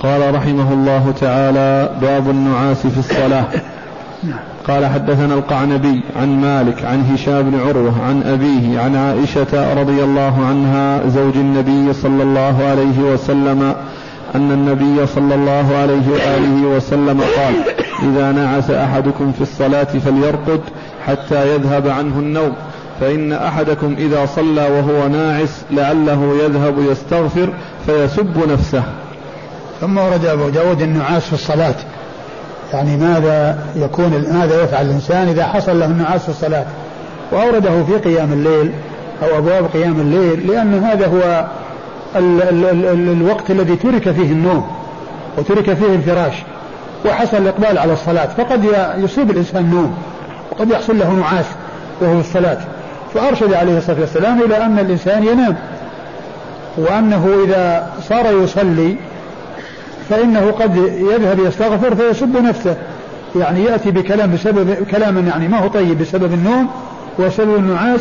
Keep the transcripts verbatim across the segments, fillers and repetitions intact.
قال رحمه الله تعالى: باب النعاس في الصلاة. قال: حدثنا القعنبي عن مالك عن هشام بن عروة عن أبيه عن عائشة رضي الله عنها زوج النبي صلى الله عليه وسلم أن النبي صلى الله عليه وآله وسلم قال: إذا نعس أحدكم في الصلاة فليرقد حتى يذهب عنه النوم، فإن أحدكم إذا صلى وهو ناعس لعله يذهب يستغفر فيسب نفسه. ثم ورد أبو داود النعاس في الصلاة، يعني ماذا يكون ماذا يفعل الإنسان إذا حصل له النعاس في الصلاة، وأورده في قيام الليل أو أبواب قيام الليل، لأن هذا هو ال ال ال ال الوقت الذي ترك فيه النوم وترك فيه الفراش وحصل الإقبال على الصلاة، فقد يصيب الإنسان نوم وقد يحصل له نعاس وهو في الصلاة. فأرشد عليه الصلاة والسلام إلى أن الإنسان ينام، وأنه إذا صار يصلي فإنه قد يذهب يستغفر فيسب نفسه، يعني يأتي بكلام بسبب كلام يعني ما هو طيب بسبب النوم وسبب النعاس،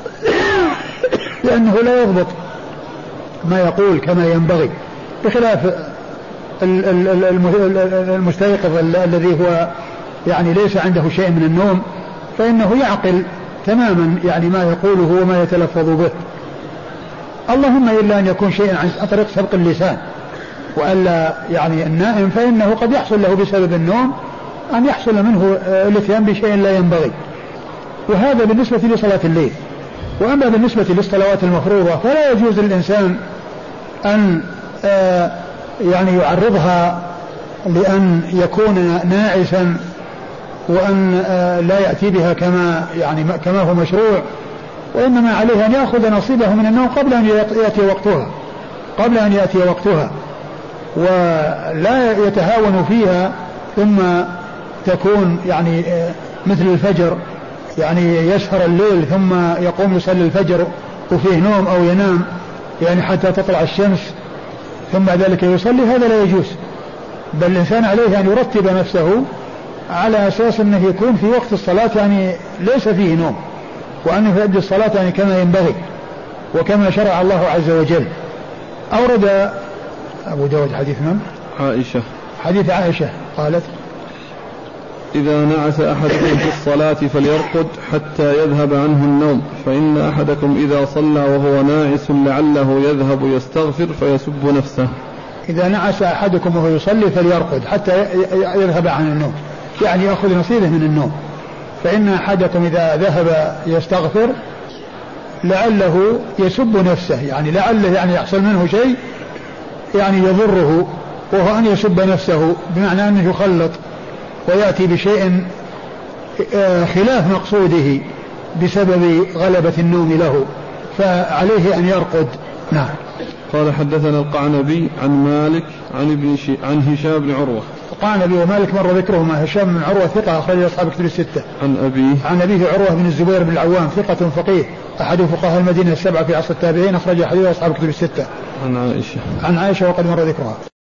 لأنه لا يضبط ما يقول كما ينبغي، بخلاف المستيقظ الذي هو يعني ليس عنده شيء من النوم، فإنه يعقل تماما يعني ما يقوله وما يتلفظ به، اللهم إلا أن يكون شيء عن طريق سبق اللسان، وألا يعني النائم فإنه قد يحصل له بسبب النوم أن يحصل منه الاتيان بشيء لا ينبغي. وهذا بالنسبة لصلاة الليل. وأما بالنسبة للصلوات المفروضة فلا يجوز للإنسان أن يعني يعرضها لأن يكون ناعسا وأن لا يأتي بها كما يعني كما هو مشروع، وإنما عليه أن يأخذ نصيبه من النوم قبل أن يأتي وقتها قبل أن يأتي وقتها ولا يتهاون فيها ثم تكون يعني مثل الفجر، يعني يسهر الليل ثم يقوم يصلي الفجر وفيه نوم أو ينام يعني حتى تطلع الشمس ثم ذلك يصلي، هذا لا يجوز. بل الإنسان عليه أن يرتب نفسه على أساس أنه يكون في وقت الصلاة يعني ليس فيه نوم، وأنه يؤدي الصلاة يعني كما ينبغي وكما شرع الله عز وجل. أورد أبو داود حديث من؟ عائشة حديث عائشة قالت: إذا نعس أحدكم في الصلاة فليرقد حتى يذهب عنه النوم، فإن أحدكم إذا صلى وهو ناعس لعله يذهب يستغفر فيسب نفسه. إذا نعس أحدكم وهو يصلي فليرقد حتى يذهب عن النوم، يعني يأخذ نصيبه من النوم، فإن أحدكم إذا ذهب يستغفر لعله يسب نفسه، يعني لعله يعني يحصل منه شيء يعني يضره، وهو أن يسب نفسه، بمعنى أنه يخلط ويأتي بشيء خلاف مقصوده بسبب غلبة النوم له، فعليه أن يرقد. نعم. قال: حدثنا القعنبي عن مالك عن ابن شي... عن هشام بن عروة. القعنبي ومالك مر ذكرهما. هشام بن عروة ثقة أخرج أصحاب كتب الستة. عن أبيه عن أبيه عروة بن الزبير بن العوام ثقة فقيه أحد فقهاء المدينة السبعة في عصر التابعين، أخرج حديث أصحاب كتب الستة. عن عائشة عن عائشة وقد مر ذكرها.